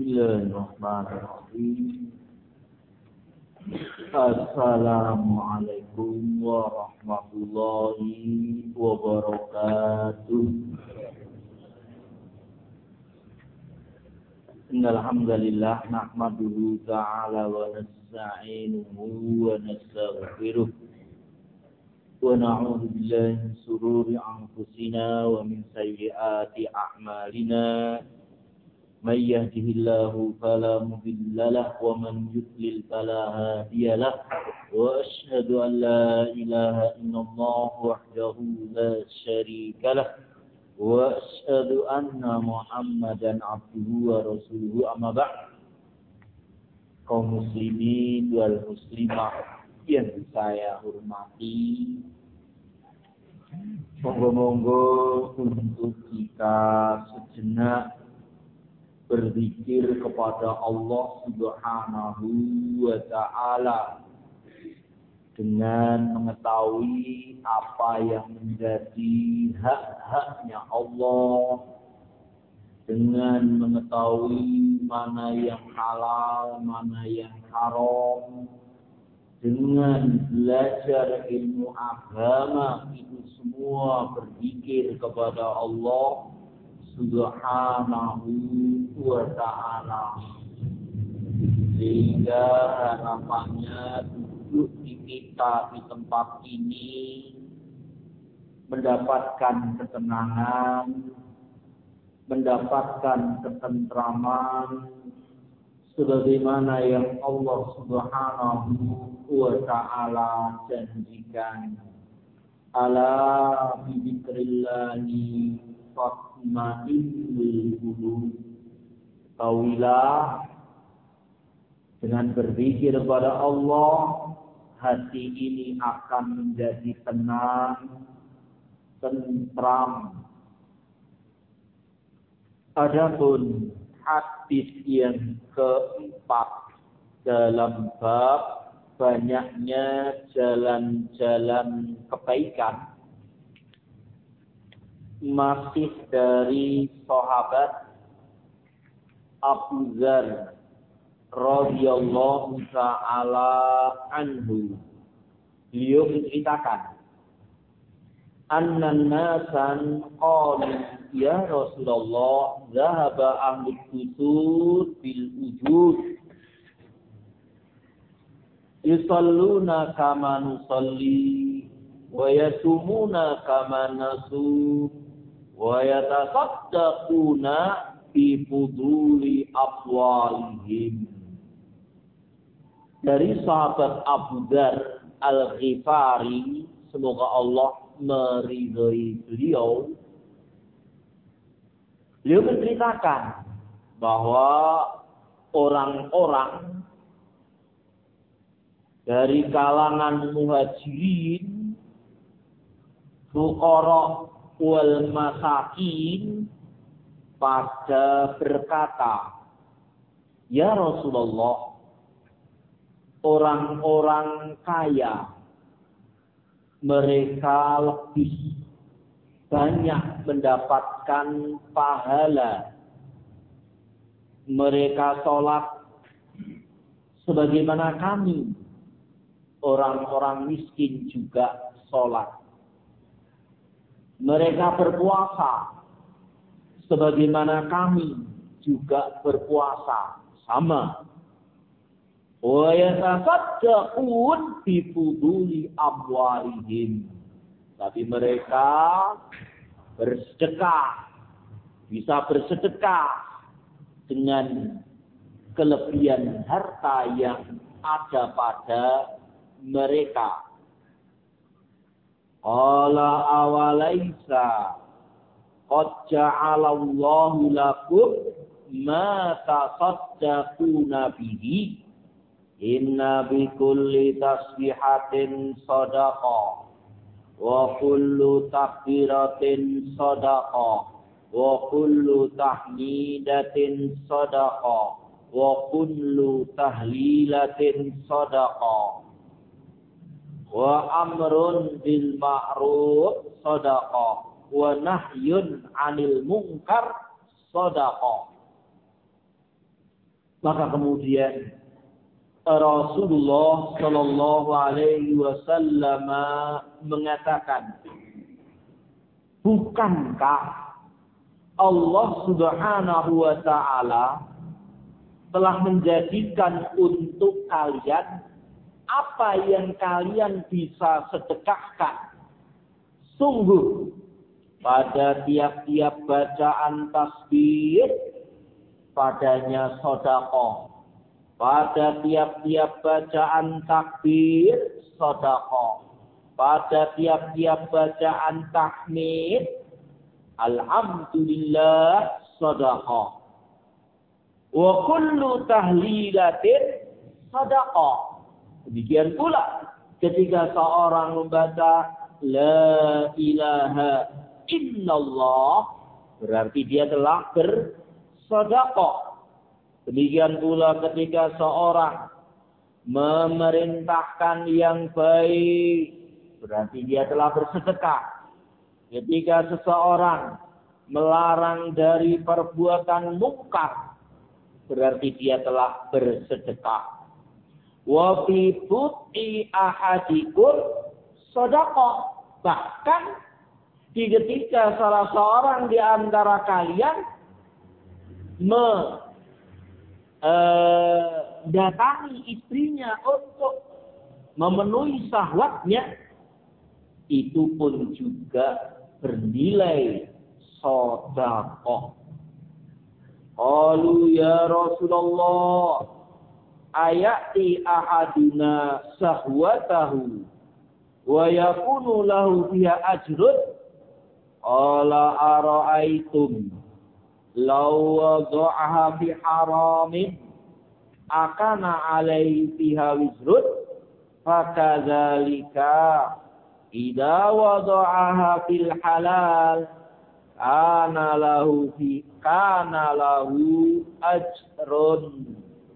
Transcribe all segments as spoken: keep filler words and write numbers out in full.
Bismillahirrahmanirrahim. Assalamualaikum warahmatullahi wabarakatuh. Innal hamdalillah nahmaduhu ta'ala wa nasta'inuhu wa nastaghfiruh wa na'udzu billahi min shururi anfusina wa min sayyiati a'malina. من يهده الله فلا مضل له ومن يضلل فلا هادي له وأشهد أن لا إله إلا الله وحده لا شريك له وأشهد أن محمدا عبده ورسوله أما بعد. Kaum muslimin wal muslimah yang saya hormati, monggo-monggo untuk kita sejenak berzikir kepada Allah Subhanahu wa ta'ala dengan mengetahui apa yang menjadi hak-haknya Allah, dengan mengetahui mana yang halal, mana yang haram, dengan belajar ilmu agama, itu semua berzikir kepada Allah Subhanahu wa ta'ala, sehingga harapannya duduk di kita di tempat ini mendapatkan ketenangan, mendapatkan ketentraman, sebagaimana yang Allah Subhanahu wa ta'ala janjikan. Ala bi dzikrillahi tatma'innul qulub. Tahuilah, dengan berzikir kepada Allah, hati ini akan menjadi tenang, tentram. Adapun hadis yang keempat dalam bab banyaknya jalan-jalan kebaikan, masih dari sahabat Abu Dzar radhiyallahu ta'ala anhu. Beliau menceritakan, annan nasan qalu ya Rasulullah dhahaba ahli qusur bil ujud yusalluna kama nusalli wa yasumuna kama nasum wa yatasaddaquna fi fuduli aqwalihim. Dari sahabat Abu Dzar Al-Ghifari, semoga Allah meridhai beliau, beliau menceritakan bahwa orang-orang dari kalangan muhajirin, fuqara wal masakin pada berkata, ya Rasulullah, orang-orang kaya mereka lebih banyak mendapatkan pahala, mereka sholat sebagaimana kami orang-orang miskin juga sholat, mereka berpuasa sebagaimana kami juga berpuasa, sama. Wa yatasaddaqun bi fuduli amwalihim. Tapi mereka bersedekah, bisa bersedekah dengan kelebihan harta yang ada pada mereka. Qala awalaisa qad ja'alallahu lakum ma tasaddaquna bihi inna bi kulli tasbihatin shadaqah wa kullu takbiratin shadaqah wa kullu tahmidatin shadaqah wa kullu tahlilatin shadaqah wa amrun bil ma'ruf shadaqah wa nahyun 'anil munkar shadaqah. Maka kemudian Rasulullah Shallallahu Alaihi Wasallam mengatakan, bukankah Allah Subhanahu Wa Taala telah menjadikan untuk kalian apa yang kalian bisa sedekahkan? Sungguh pada tiap-tiap bacaan tasbih padanya sedekah. Pada tiap-tiap bacaan takbir, sedekah. Pada tiap-tiap bacaan tahmid, alhamdulillah, sedekah. Wa kullu tahlilatin sedekah. Demikian pula ketika seorang membaca la ilaha illallah, berarti dia telah bersedekah. Demikian pula ketika seorang memerintahkan yang baik, berarti dia telah bersedekah. Ketika seseorang melarang dari perbuatan mungkar, berarti dia telah bersedekah. Wa fi buti ahadikum sedekah. Bahkan di ketika salah seorang di antara kalian me Uh, datangi istrinya untuk memenuhi syahwatnya, itu pun juga bernilai sedekah. Qalu ya Rasulullah, ayati ahaduna syahwatahu wa yakunu lahu fiha ajrun? Qala ara'aitum law wada'aha fi haramin akana alaihi fiha wizrun? Fakadzalika idza wada'aha fil halal kana lahu fi kana lahu ajrun.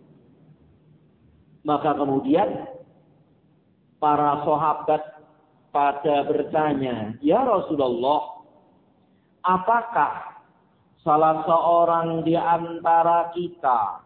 Maka kemudian para sahabat pada bertanya, ya Rasulullah, apakah salah seorang di antara kita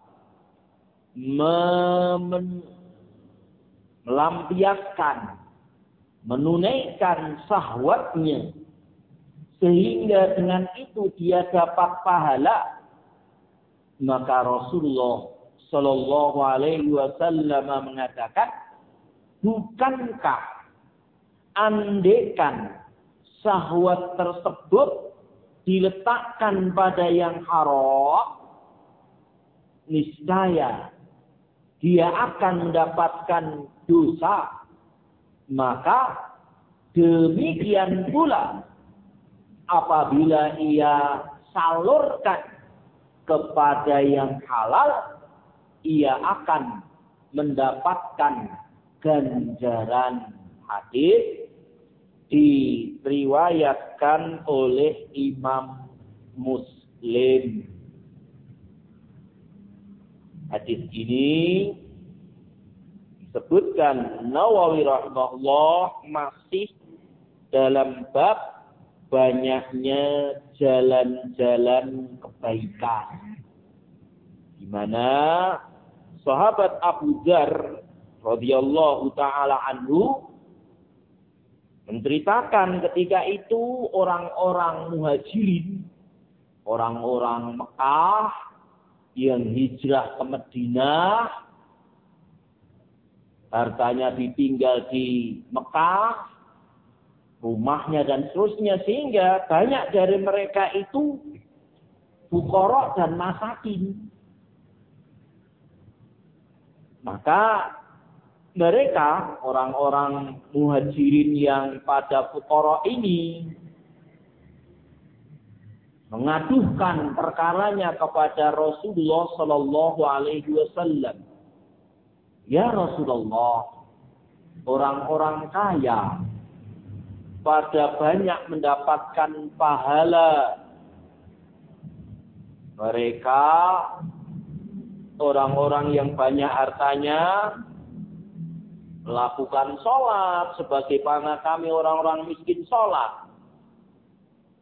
mem- melampiaskan, menunaikan syahwatnya, sehingga dengan itu dia dapat pahala? Maka Rasulullah Shallallahu Alaihi Wasallam mengatakan, bukankah andekan syahwat tersebut diletakkan pada yang haram, niscaya dia akan mendapatkan dosa. Maka demikian pula apabila ia salurkan kepada yang halal, ia akan mendapatkan ganjaran. Hadis diriwayatkan oleh Imam Muslim. Hadis ini disebutkan Nawawi rahimahullah masih dalam bab banyaknya jalan-jalan kebaikan, di mana sahabat Abu Dzar radhiyallahu taala anhu menceritakan ketika itu orang-orang muhajirin, orang-orang Mekah yang hijrah ke Madinah, hartanya ditinggal di Mekah, rumahnya dan seterusnya, sehingga banyak dari mereka itu fuqara dan masakin. Maka mereka, orang-orang muhajirin yang pada fuqara ini, mengadukan perkaranya kepada Rasulullah Sallallahu Alaihi Wasallam. Ya Rasulullah, orang-orang kaya pada banyak mendapatkan pahala. Mereka, orang-orang yang banyak hartanya, melakukan sholat sebagaimana kami orang-orang miskin sholat.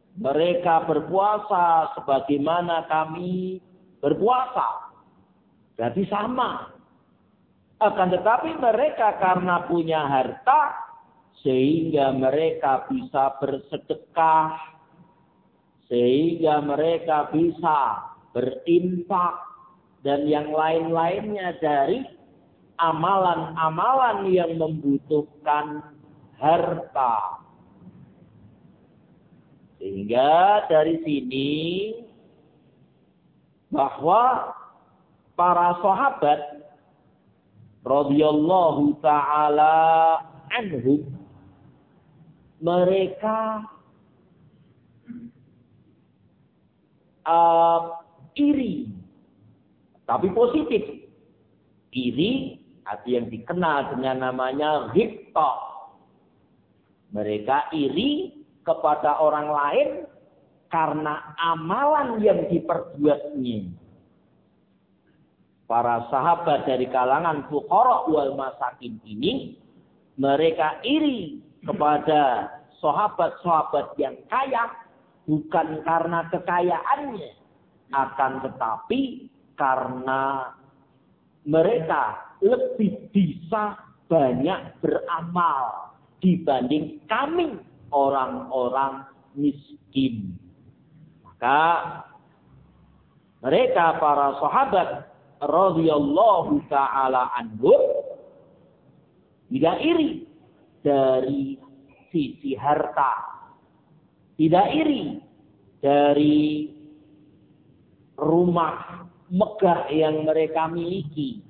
Mereka berpuasa sebagaimana kami berpuasa. Berarti sama. Akan tetapi mereka karena punya harta, sehingga mereka bisa bersedekah, sehingga mereka bisa berinfak, dan yang lain-lainnya dari amalan-amalan yang membutuhkan harta. Sehingga dari sini bahwa para sahabat radhiyallahu ta'ala anhum, mereka uh, iri, tapi positif. Iri atau yang dikenal dengan namanya ghibta. Mereka iri kepada orang lain karena amalan yang diperbuatnya. Para sahabat dari kalangan fuqara wal masakin ini, mereka iri kepada sahabat-sahabat yang kaya, bukan karena kekayaannya, akan tetapi karena mereka lebih bisa banyak beramal dibanding kami orang-orang miskin. Maka mereka para sahabat radhiyallahu ta'ala anhum tidak iri dari sisi harta, tidak iri dari rumah megah yang mereka miliki,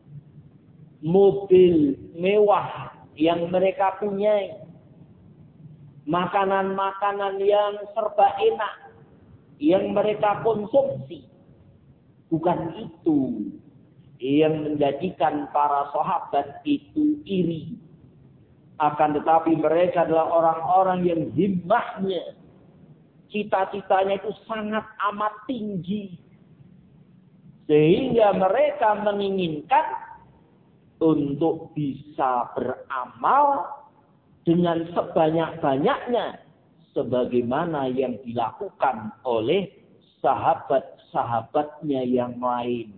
mobil mewah yang mereka punyai, makanan-makanan yang serba enak yang mereka konsumsi. Bukan itu yang menjadikan para sahabat itu iri. Akan tetapi mereka adalah orang-orang yang himmahnya, cita-citanya itu sangat amat tinggi. Sehingga mereka menginginkan untuk bisa beramal dengan sebanyak-banyaknya, sebagaimana yang dilakukan oleh sahabat-sahabatnya yang lain.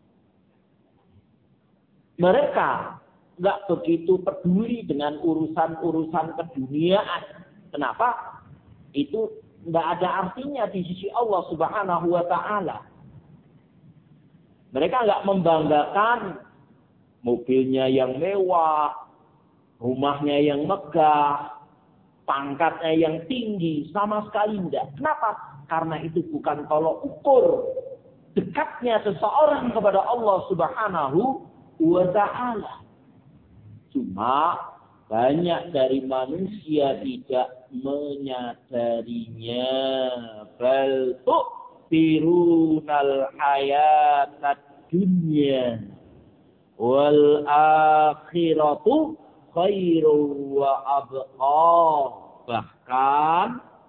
Mereka nggak begitu peduli dengan urusan-urusan keduniaan. Kenapa? Itu nggak ada artinya di sisi Allah Subhanahu wa Ta'ala. Mereka nggak membanggakan mobilnya yang mewah, rumahnya yang megah, pangkatnya yang tinggi, sama sekali enggak. Kenapa? Karena itu bukan tolok ukur dekatnya seseorang kepada Allah Subhanahu wa Ta'ala. Cuma banyak dari manusia tidak menyadarinya. Bal tu'thirunal hayatad dunya wal akhiratu khairu wa abqa. Bahkan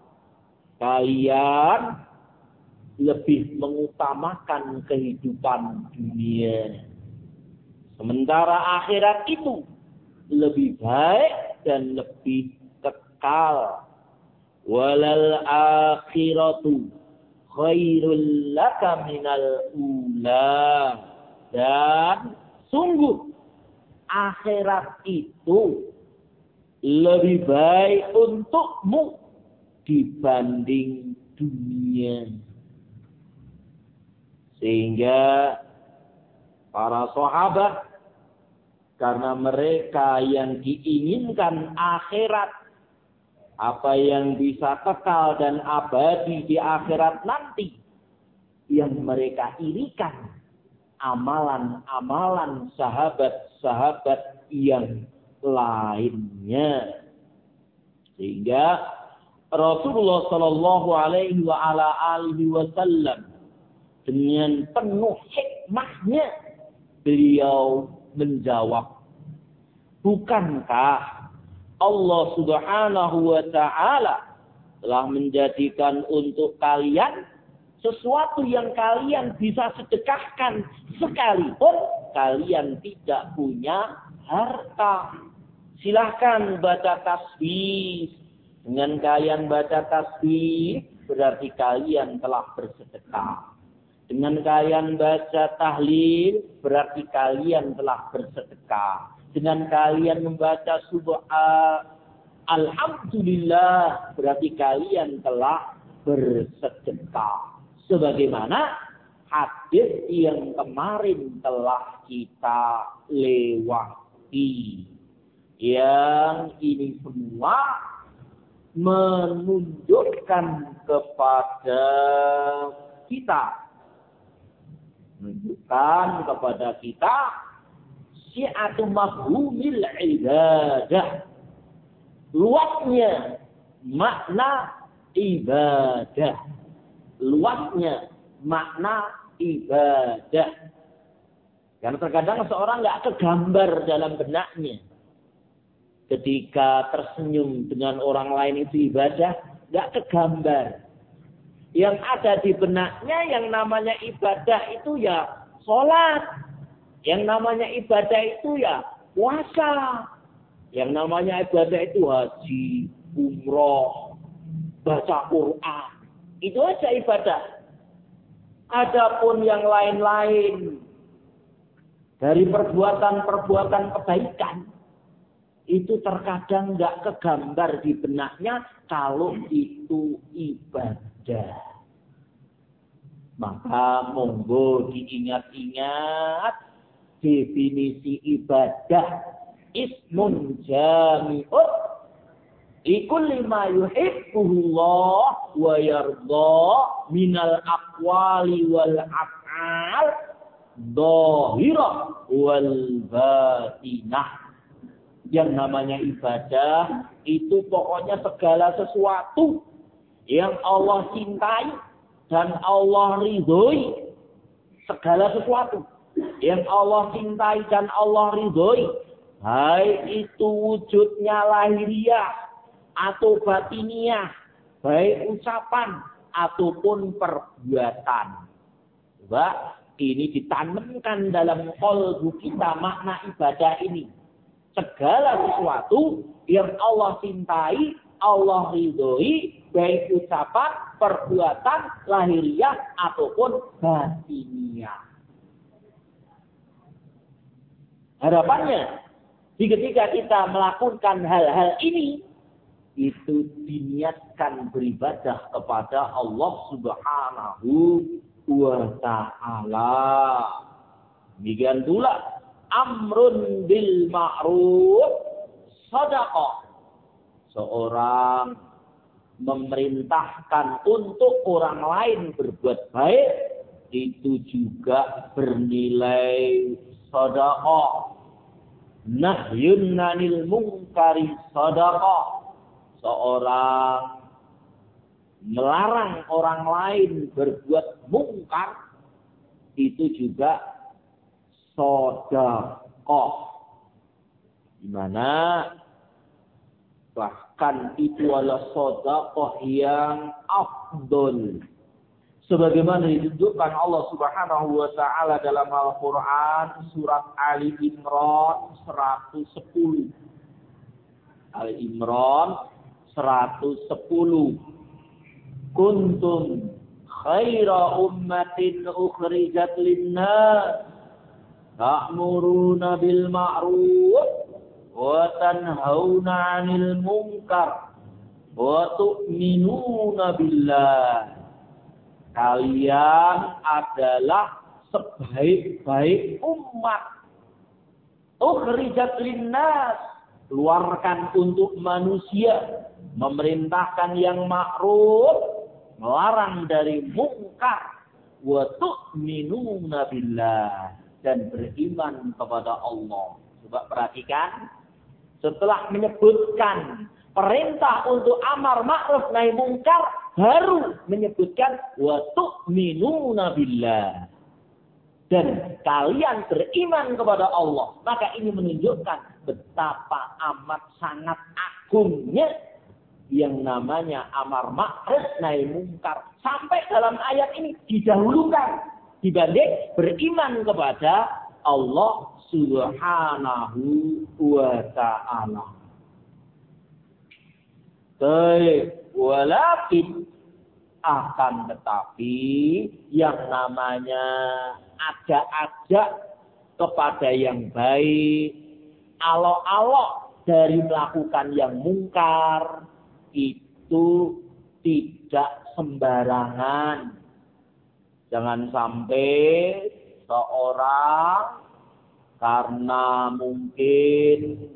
kalian lebih mengutamakan kehidupan dunia, sementara akhirat itu lebih baik dan lebih kekal. Walal akhiratu khairul laka minal ula. Dan sungguh akhirat itu lebih baik untukmu dibanding dunia. Sehingga para sahabat, karena mereka yang diinginkan akhirat, apa yang bisa kekal dan abadi di akhirat nanti, yang mereka irikan amalan-amalan sahabat-sahabat yang lainnya. Sehingga Rasulullah Shallallahu Alaihi wa ala alihi Wasallam dengan penuh hikmahnya beliau menjawab, bukankah Allah Subhanahu wa Ta'ala telah menjadikan untuk kalian sesuatu yang kalian bisa sedekahkan sekalipun kalian tidak punya harta. Silahkan baca tasbih. Dengan kalian baca tasbih berarti kalian telah bersedekah. Dengan kalian baca tahlil, berarti kalian telah bersedekah. Dengan kalian membaca subhan alhamdulillah, berarti kalian telah bersedekah. Sebagaimana hadis yang kemarin telah kita lewati. Yang ini semua menunjukkan kepada kita. Menunjukkan kepada kita syi'atu mafhumil ibadah. Luasnya makna ibadah. Luasnya makna ibadah. Karena terkadang seorang nggak kegambar dalam benaknya. Ketika tersenyum dengan orang lain itu ibadah, nggak kegambar. Yang ada di benaknya yang namanya ibadah itu ya sholat. Yang namanya ibadah itu ya puasa. Yang namanya ibadah itu haji, umroh, baca Quran. Itu aja ibadah. Adapun yang lain-lain dari perbuatan-perbuatan kebaikan, itu terkadang nggak kegambar di benaknya kalau itu ibadah. Maka monggo diingat-ingat definisi ibadah. Ismun jami'un likulli ma yuhibbuhullah wa yarda minal aqwali wal af'al dhahirah wal batinah. Yang namanya ibadah itu pokoknya segala sesuatu yang Allah cintai dan Allah ridhoi. Segala sesuatu yang Allah cintai dan Allah ridhoi, baik itu wujudnya lahiriah atau batiniah, baik ucapan ataupun perbuatan. Coba ini ditanamkan dalam qalbu kita makna ibadah ini. Segala sesuatu yang Allah cintai, Allah ridhoi, baik ucapan, perbuatan, lahiriah ataupun batiniah. Harapannya, ketika kita melakukan hal-hal ini, itu diniatkan beribadah kepada Allah Subhanahu wa Ta'ala. Demikian pula amrun bil ma'ruf shadaqah. Seorang memerintahkan untuk orang lain berbuat baik, itu juga bernilai shadaqah. Nahyun 'anil munkari shadaqah. Seorang melarang orang lain berbuat mungkar, itu juga shadaqah. Di mana bahkan itu adalah shadaqah yang afdol. Sebagaimana ditunjukkan Allah Subhanahu wa Ta'ala dalam Al-Quran surat Ali Imran seratus sepuluh. Ali Imran seratus sepuluh. Kuntum khaira ummatin ukhrijat linnas ta'muruna bil ma'ruf wa tanhauna 'anil munkar wa tu'minuna billah. Kalian adalah sebaik-baik umat. Ukhrijat linnas, keluarkan untuk manusia, memerintahkan yang ma'ruf, melarang dari mungkar, wa tu'minuna billah, dan beriman kepada Allah. Coba perhatikan, setelah menyebutkan perintah untuk amar ma'ruf nahi mungkar, baru menyebutkan wa tu'minuna billah, dan kalian beriman kepada Allah. Maka ini menunjukkan betapa amat sangat agungnya yang namanya amar ma'ruf nahi mungkar. Sampai dalam ayat ini didahulukan dibanding beriman kepada Allah Subhanahu wa Ta'ala. Baik, walakin Akan tetapi yang namanya ajak-ajak kepada yang baik, alok-alok dari melakukan yang mungkar, itu tidak sembarangan. Jangan sampai seorang karena mungkin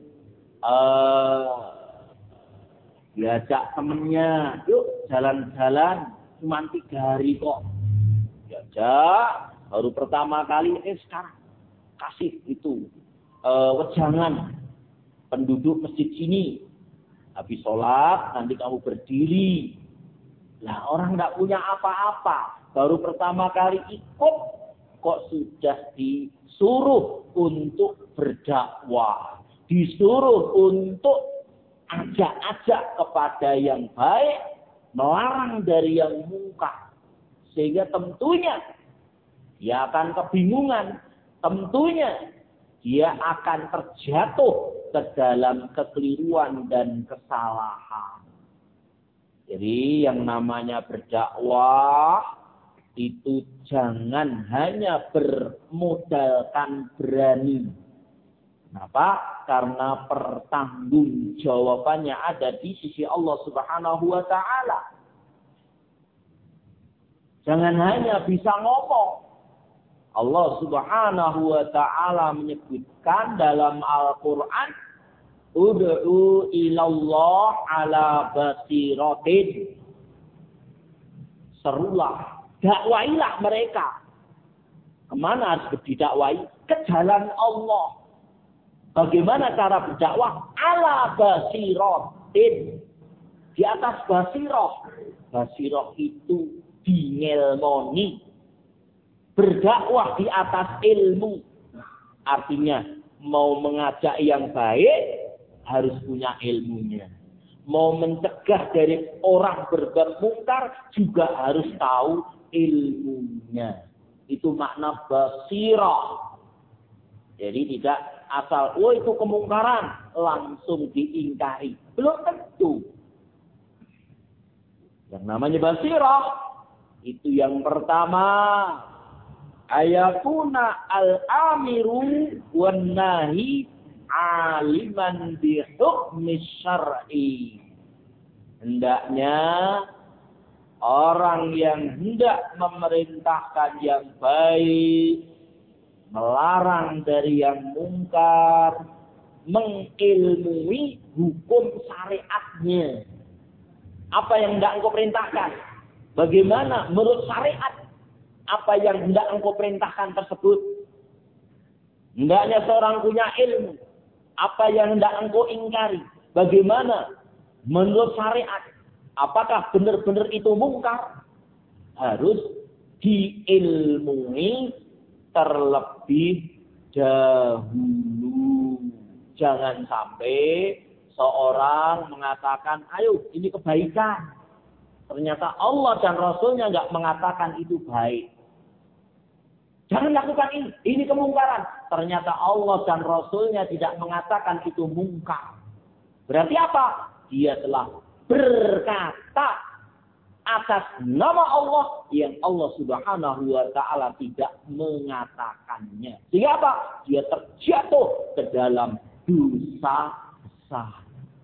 uh, diajak temennya, yuk jalan-jalan, cuma tiga hari kok. Diajak, baru pertama kali, eh sekarang kasih itu uh, wejangan penduduk masjid sini. Habis sholat, nanti kamu berdiri. Lah orang nggak punya apa-apa, baru pertama kali ikut, kok sudah disuruh untuk berdakwah, disuruh untuk ajak-ajak kepada yang baik, melarang dari yang mungkar. Sehingga tentunya dia akan kebingungan, tentunya dia akan terjatuh ke dalam kekeliruan dan kesalahan. Jadi yang namanya berdakwah itu jangan hanya bermodalkan berani. Kenapa? Karena pertanggungjawabannya ada di sisi Allah Subhanahu wa taala. Jangan hanya bisa ngomong. Allah Subhanahu wa taala menyebutkan dalam Al-Qur'an, ud'u ilallah ala basiratin. Serulah, dakwailah mereka. Kemana harus didakwai? Ke jalan Allah. Bagaimana cara berdakwah? Ala basiratin. Di atas basirah. Basirah itu dingelmoni. Berdakwah di atas ilmu. Artinya, mau mengajak yang baik, harus punya ilmunya. Mau mencegah dari orang berbuat mungkar, juga harus tahu ilmunya. Itu makna basirah. Jadi tidak asal, oh itu kemungkaran, langsung diingkari. Belum tentu. Yang namanya basirah, itu yang pertama, ayakuna al-amiru wan nahi aliman bi hukmi syar'i. Hendaknya orang yang hendak memerintahkan yang baik, melarang dari yang mungkar, mengilmui hukum syariatnya. Apa yang hendak engkau perintahkan? Bagaimana menurut syariat? Apa yang hendak engkau perintahkan tersebut? Hendaknya seorang punya ilmu. Apa yang hendak engkau ingkari? Bagaimana menurut syariat? Apakah benar-benar itu mungkar? Harus diilmui terlebih dahulu. Jangan sampai seorang mengatakan, ayo ini kebaikan. Ternyata Allah dan Rasulnya nggak mengatakan itu baik. Jangan lakukan ini, ini kemungkaran. Ternyata Allah dan Rasulnya tidak mengatakan itu mungkar. Berarti apa? Dia telah berkata atas nama Allah yang Allah Subhanahu wa taala tidak mengatakannya. Sehingga apa? Dia terjatuh ke dalam dosa besar.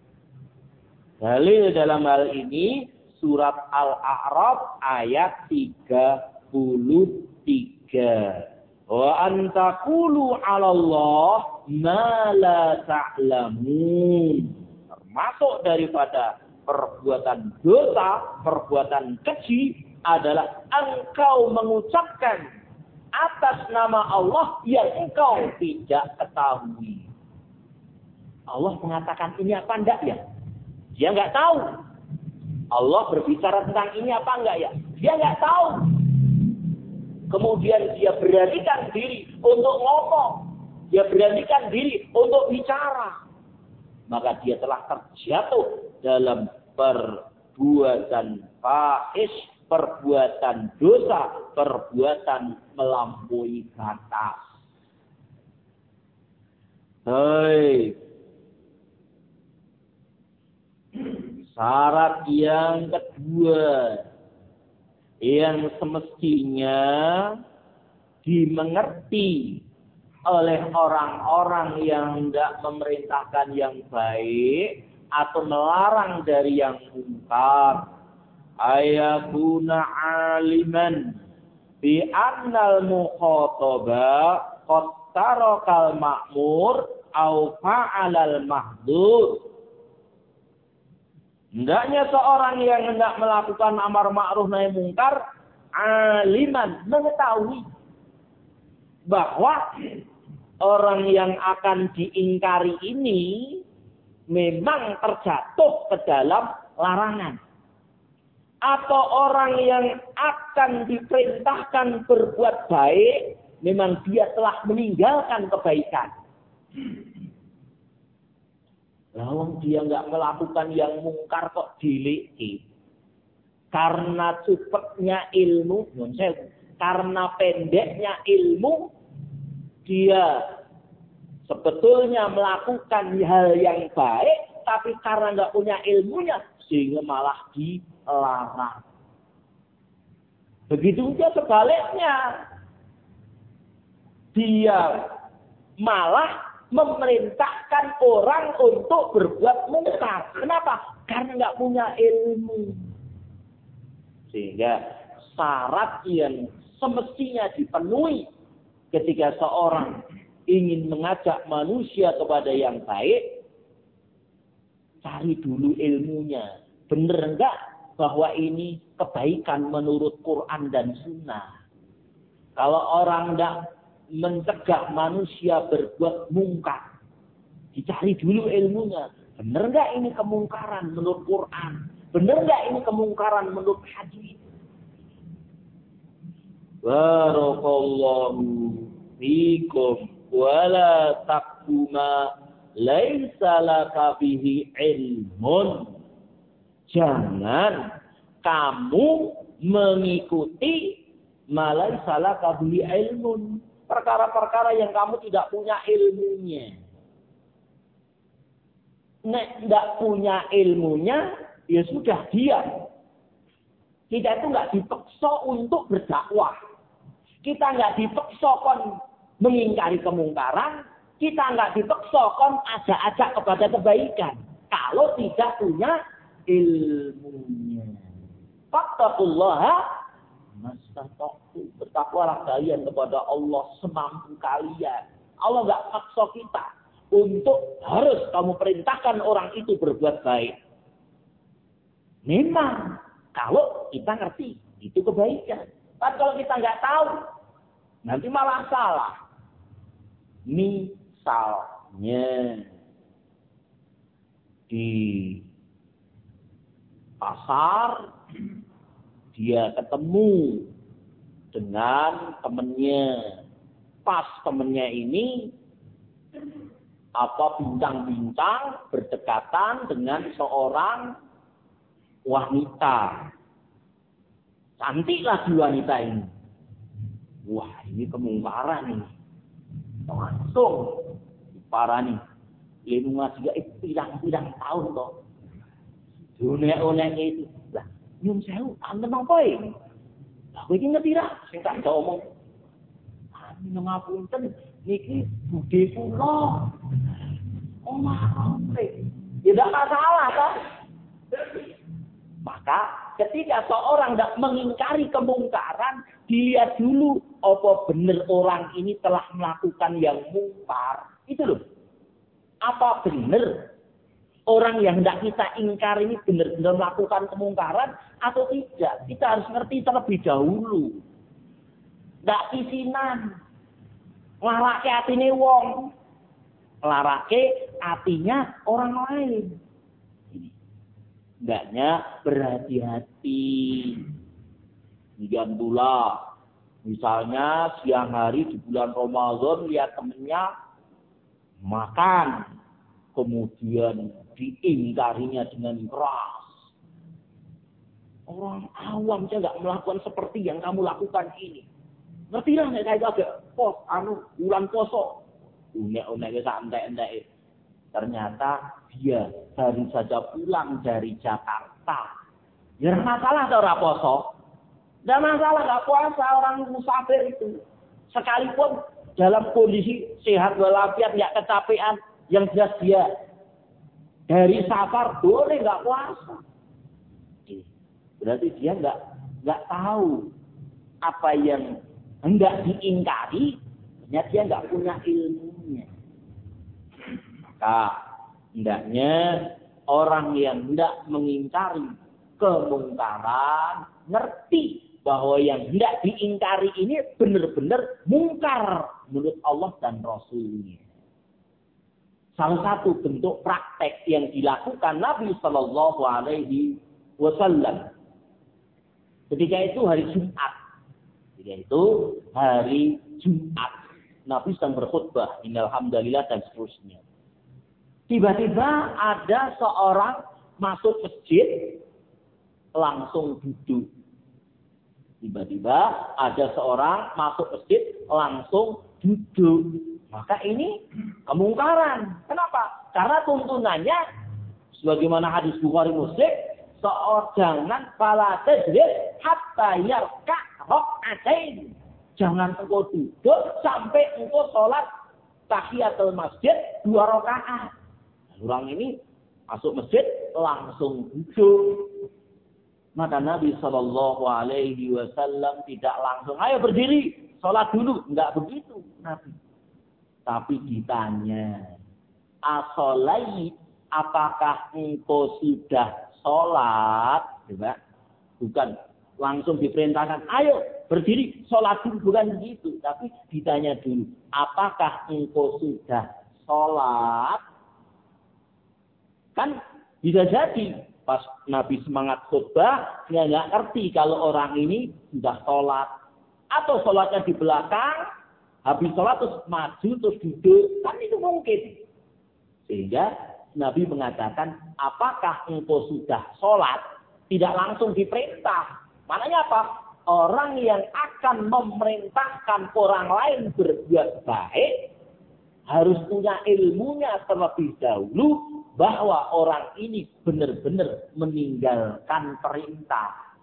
Dalil dalam hal ini surat Al-A'raf ayat tiga puluh tiga. Wa antaqulu 'alallah ma la ta'lamun. Termasuk daripada perbuatan dosa, perbuatan keji adalah engkau mengucapkan atas nama Allah yang engkau tidak ketahui. Allah mengatakan ini apa enggak ya? Dia enggak tahu. Allah berbicara tentang ini apa enggak ya? Dia enggak tahu. Kemudian dia beranikan diri untuk ngomong. Dia beranikan diri untuk bicara. Maka dia telah terjatuh dalam perbuatan fahish, perbuatan dosa, perbuatan melampaui batas. Baik. Syarat yang kedua yang semestinya dimengerti oleh orang-orang yang tidak memerintahkan yang baik atau melarang dari yang mungkar. Ayakuna aliman bi annal mukhataba qad tarakal ma'mur au fa'alal mahdur. Hendaknya seorang yang hendak melakukan amar ma'ruf nahi mungkar aliman, mengetahui bahwa orang yang akan diingkari ini memang terjatuh ke dalam larangan. Atau orang yang akan diperintahkan berbuat baik, memang dia telah meninggalkan kebaikan. Lalu dia nggak melakukan yang mungkar kok diliki. Karena cepatnya ilmu, karena pendeknya ilmu, dia sebetulnya melakukan hal yang baik, tapi karena nggak punya ilmunya, sehingga malah dilarang. Begitu juga sebaliknya, dia malah memerintahkan orang untuk berbuat mungkar. Kenapa? Karena nggak punya ilmu. Sehingga syarat yang semestinya dipenuhi ketika seorang ingin mengajak manusia kepada yang baik, cari dulu ilmunya. Benar enggak bahwa ini kebaikan menurut Quran dan Sunnah? Kalau orang enggak mencegah manusia berbuat mungkar, dicari dulu ilmunya. Benar enggak ini kemungkaran menurut Quran? Benar enggak ini kemungkaran menurut hadis? Barakallahu fikum wala taquma laisa laka bihi ilmun. Jangan kamu mengikuti malai salah kabuli ilmun, perkara-perkara yang kamu tidak punya ilmunya. Nek tidak punya ilmunya, ya sudah diam. Kita itu nggak dipaksa untuk berdakwah. Kita nggak dipaksa kon mengingkari kemungkaran. Kita nggak dipaksa kon ajak-ajak kepada kebaikan. Kalau tidak punya ilmunya. Fattaqullaha mastata'tu. Bertakwalah kalian kepada Allah semampu kalian. Allah nggak paksa kita untuk harus kamu perintahkan orang itu berbuat baik. Memang kalau kita ngerti itu kebaikan. Tapi kalau kita nggak tahu, nanti malah salah. Misalnya di pasar dia ketemu dengan temennya. Pas temennya ini apa bincang-bincang berdekatan dengan seorang wanita. Cantik lagi wanita ini. Wah, ini kemungkaran ini. Langsung parah nih. Ilmu ngaji gak pirang-pirang tahun toh. Dunia-dunia itu. Lah, nyun sewu, anten apa ini? Lah, kowe iki ngerti ra? Sing tak omong. Amin ngapunten niki budhe kula. Oh, maaf. Tidak masalah toh. Maka ketika seorang tidak mengingkari kemungkaran, dilihat dulu apa benar orang ini telah melakukan yang mungkar. Itu loh. Apa benar orang yang tidak kita ingkar ini benar-benar melakukan kemungkaran atau tidak? Kita harus ngerti terlebih dahulu. Tidak pisinan. Ngelarake atine wong. Ngelarake hatinya orang lain. Hendaknya berhati-hati. Demikian pula, misalnya siang hari di bulan Ramadan lihat temennya makan, kemudian diingkarinya dengan keras. Orang awam saja nggak melakukan seperti yang kamu lakukan ini. Ngerti lah nek saya agak pos, anu bulan poso, unek-unek santai-santai. Ternyata dia baru saja pulang dari Jakarta. Ya masalah ora poso. Tidak masalah, nggak puasa orang musafir itu. Sekalipun dalam kondisi sehat walafiat, nggak kecapean, yang jelas dia dari safar boleh nggak puasa. Berarti dia nggak nggak tahu apa yang hendak diingkari, ternyata dia nggak punya ilmunya. Maka hendaknya orang yang hendak mengingkari kemungkaran ngerti bahwa yang hendak diingkari ini benar-benar mungkar menurut Allah dan Rasulnya. Salah satu bentuk praktek yang dilakukan Nabi Shallallahu Alaihi Wasallam ketika itu hari Jumat, ketika itu hari Jumat, Nabi sedang berkhutbah, innalhamdulillah dan seterusnya. Tiba-tiba ada seorang masuk masjid langsung duduk. Tiba-tiba ada seorang masuk masjid langsung duduk. Maka ini kemungkaran. Kenapa? Karena tuntunannya sebagaimana hadis Bukhari Muslim, seorang jangan fala tajlis hatta yarka rak'atain. Jangan engkau duduk sampai engkau sholat tahiyatul masjid dua rakaat. Orang ini masuk masjid langsung duduk. Maka Nabi Shallallahu Alaihi Wasallam tidak langsung, ayo berdiri, sholat dulu. Enggak begitu Nabi. Tapi ditanya, asolai, apakah engkau sudah sholat? Coba, bukan langsung diperintahkan, ayo berdiri, sholat dulu. Bukan begitu. Tapi ditanya dulu, apakah engkau sudah sholat? Kan bisa jadi pas Nabi semangat khutbah, dia nggak ngerti kalau orang ini sudah sholat. Atau sholatnya di belakang, habis sholat terus maju, terus duduk. Kan itu mungkin. Sehingga Nabi mengatakan, apakah engkau sudah sholat? Tidak langsung diperintah. Maknanya apa? Orang yang akan memerintahkan orang lain berbuat baik, harus punya ilmunya terlebih dahulu, bahwa orang ini benar-benar meninggalkan perintah.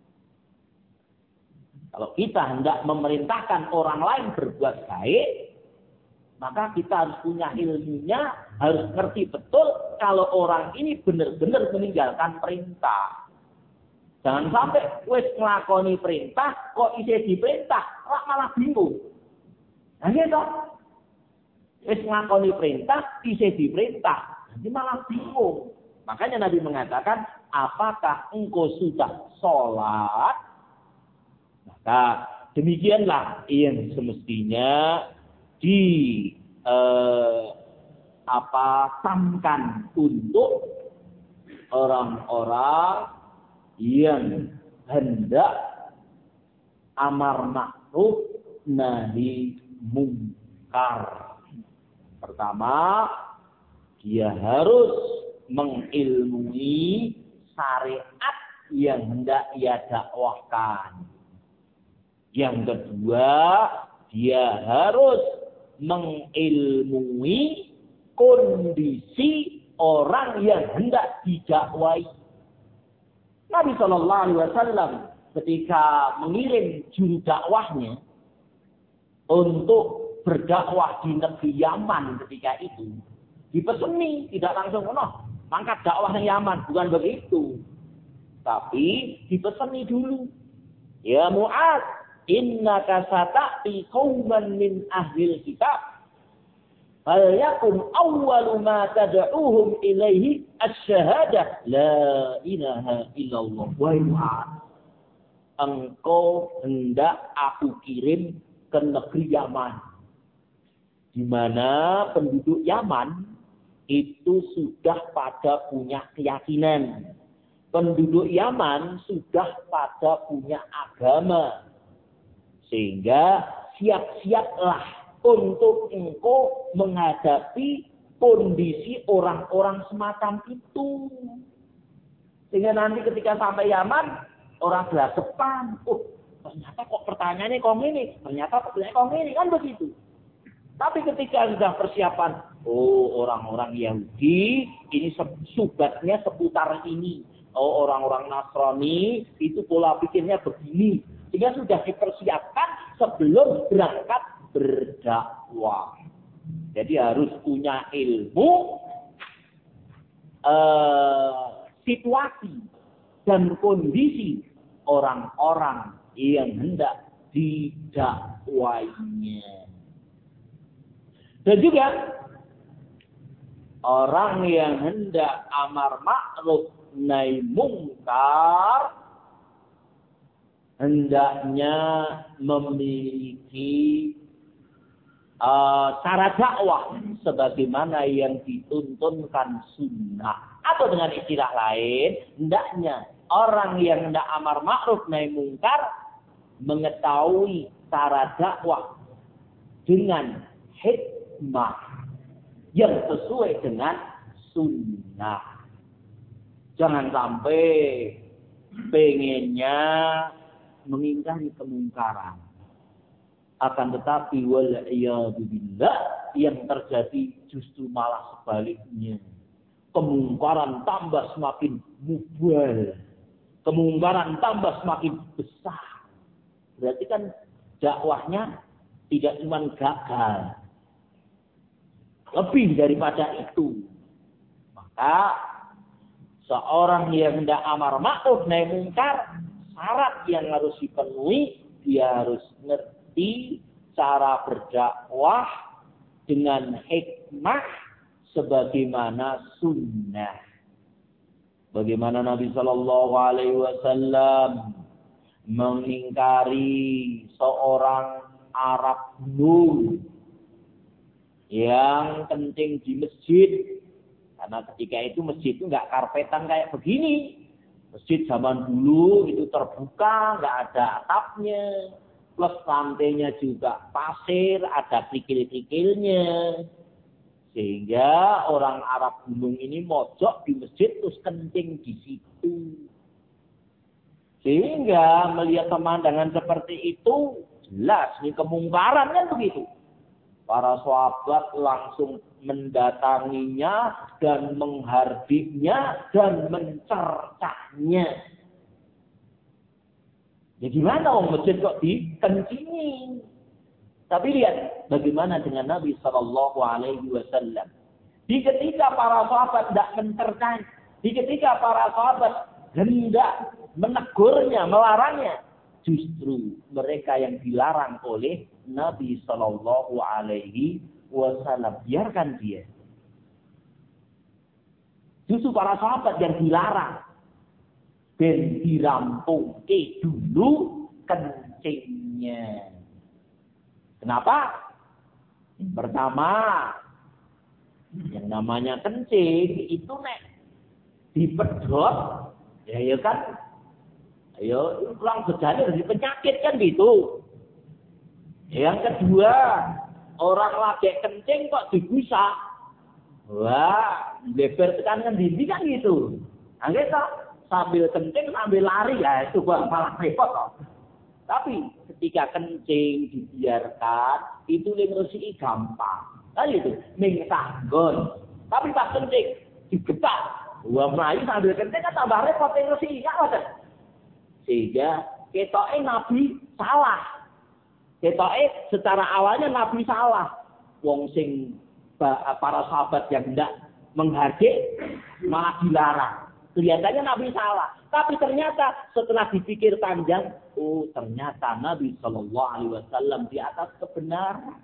Kalau kita hendak memerintahkan orang lain berbuat baik, maka kita harus punya ilmunya, harus ngerti betul kalau orang ini benar-benar meninggalkan perintah. Jangan sampai wis nglakoni perintah kok isih diperintah, malah bingung. Nah gitu. Wis nglakoni perintah isih diperintah. Nanti malah bingung. Makanya Nabi mengatakan, apakah engkau sudah sholat? Maka demikianlah yang semestinya di eh, apa tamkan untuk orang-orang yang hendak amar ma'ruf nahi mungkar. Pertama, dia harus mengilmui syariat yang hendak ia dakwahkan. Yang kedua, dia harus mengilmui kondisi orang yang hendak didakwai. Nabi Shallallahu Alaihi Wasallam ketika mengirim juru dakwahnya untuk berdakwah di negeri Yaman ketika itu, dipeseni, tidak langsung noh, mangkat dakwahnya Yaman, bukan begitu. Tapi dipeseni dulu. Ya Mu'adz, innaka sata'ti qauman min ahlil kitab. Fal yakun awwalu ma tad'uuhum ilaihi asy-syahadah la ilaha illallah. Wahai Mu'adz, engkau hendak aku kirim ke negeri Yaman, di mana penduduk Yaman itu sudah pada punya keyakinan. Penduduk Yaman sudah pada punya agama. Sehingga siap-siaplah untuk engkau menghadapi kondisi orang-orang semacam itu. Sehingga nanti ketika sampai Yaman, orang gelagapan. Oh, ternyata kok pertanyaannya kok ini, ternyata pertanyaannya kok ini, kan begitu. Tapi ketika sudah persiapan, oh orang-orang Yahudi, ini subatnya seputar ini. Oh orang-orang Nasrani, itu pola pikirnya begini. Sehingga sudah dipersiapkan sebelum berangkat berdakwah. Jadi harus punya ilmu eh, situasi dan kondisi orang-orang yang hendak didakwainya. Dan juga orang yang hendak amar ma'ruf nahi mungkar hendaknya memiliki uh, cara dakwah sebagaimana yang dituntunkan sunnah. Atau dengan istilah lain, hendaknya orang yang hendak amar ma'ruf nahi mungkar mengetahui cara dakwah dengan hikmah yang sesuai dengan sunnah. Jangan sampai pengennya mengingkari kemungkaran. Akan tetapi wal'iyadzubillah yang terjadi justru malah sebaliknya. Kemungkaran tambah semakin mubal. Kemungkaran tambah semakin besar. Berarti kan dakwahnya tidak cuma gagal. Lebih daripada itu. Maka seorang yang hendak amar ma'ruf nahi mungkar, syarat yang harus dipenuhi, dia harus ngerti cara berdakwah dengan hikmah sebagaimana sunnah. Bagaimana Nabi Shallallahu Alaihi Wasallam mengingkari seorang Arab dulu yang kencing di masjid. Karena ketika itu masjid itu nggak karpetan kayak begini. Masjid zaman dulu itu terbuka, nggak ada atapnya. Plus lantainya juga pasir, ada kerikil-kerikilnya. Sehingga orang Arab gunung ini mojok di masjid terus kencing di situ. Sehingga melihat pemandangan seperti itu, jelas ini kemungkaran kan begitu. Para sahabat langsung mendatanginya dan menghardiknya dan mencercahnya. Ya gimana orang masjid kok dikencingin? Tapi lihat bagaimana dengan Nabi Shallallahu Alaihi Wasallam. Di ketika para sahabat tidak mencercah, di ketika para sahabat hendak menegurnya, melarangnya, justru mereka yang dilarang oleh Nabi Shallallahu Alaihi Wasallam. Biarkan dia. Justru para sahabat yang dilarang dan dirampung ke dulu kencingnya. Kenapa? Yang pertama, yang namanya kencing itu nek dipedot, ya ya kan, ayo kurang berjalan dari penyakit kan gitu. Yang kedua, orang lagi kencing kok digusah, wah lebar tekanan dinding kan gitu. Nah kita sambil kencing sambil lari ya itu malah repot kok. Tapi ketika kencing dibiarkan, itu ngresiki gampang. Kan itu, ning tanggon. Tapi pas kencing digetak, wah mlayu sambil kencing kan tambah repot ngresiki, enggak ngoten. Sehingga ketoke Nabi salah. Ketoke secara awalnya Nabi salah. Wong sing para sahabat yang hendak menghardik malah dilarang. Kelihatannya Nabi salah. Tapi ternyata setelah dipikir panjang, oh ternyata Nabi Shallallahu Alaihi Wasallam di atas kebenaran.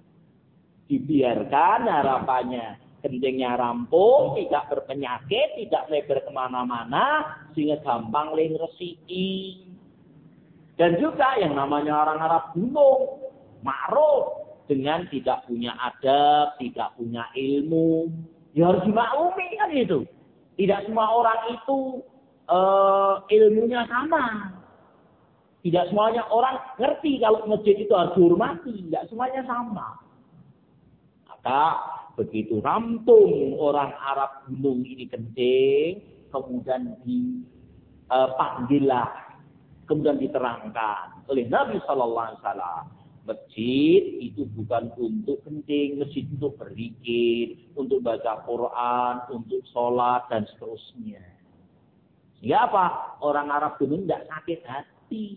Dibiarkan harapannya kencingnya rampung, tidak berpenyakit, tidak lebar kemana-mana, sehingga gampang ngresiki. Dan juga yang namanya orang Arab gunung, ma'ruf, dengan tidak punya adab, tidak punya ilmu, ya harus dimaklumi kan itu. Tidak semua orang itu uh, ilmunya sama. Tidak semuanya orang ngerti kalau masjid itu harus dihormati. Tidak semuanya sama. Maka begitu rampung orang Arab gunung ini kencing, kemudian dipanggillah, uh, kemudian diterangkan oleh Nabi Shallallahu Alaihi Wasallam. Masjid itu bukan untuk kencing, masjid untuk berzikir, untuk baca Quran, untuk sholat dan seterusnya. Sehingga apa? Orang Arab dulu tidak sakit hati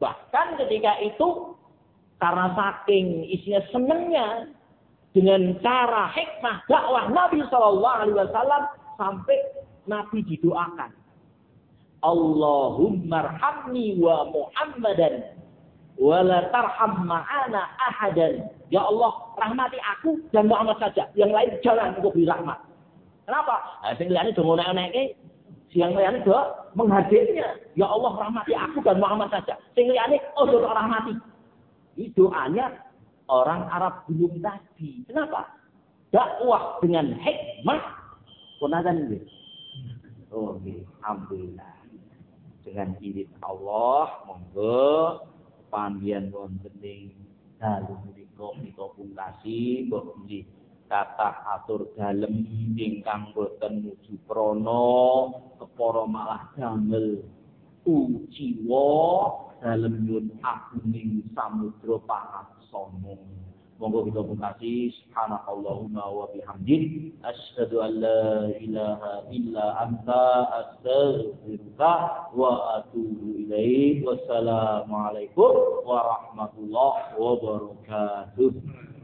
Bahkan ketika itu karena saking isinya senengnya dengan cara hikmah dakwah Nabi Shallallahu Alaihi Wasallam sampai Nabi didoakan, Allahumma arhamni wa Muhammadan wa la tarham ma'ana ahadan. Ya Allah, rahmati aku dan Muhammad saja. Yang lain jangan engkau beri rahmat. Kenapa? Nah, sing liyane do ngonek-ngonekke, sing liyane do menghadapnya. Ya Allah, rahmati aku dan Muhammad saja. Sing liyane ojo tak rahmati. Ini doanya orang Arab dulu tadi. Kenapa? Dakwah dengan hikmah. Punakan nggih. Oh nggih, alhamdulillah. Dengan izin Allah, monggo panggihan wonten ing dalu menika menika pungkasi mbok nggih kathah atur dalem ingkang boten nuju prana kepara malah damel ujiwa dalem nyun aguning samudra pangaksana. Monggo kita pungkasi subhanallahumma wa bihamdik asyhadu an la ilaha illa anta astaghfiruka wa atubu ilaik. Wassalamualaikum warahmatullahi wabarakatuh.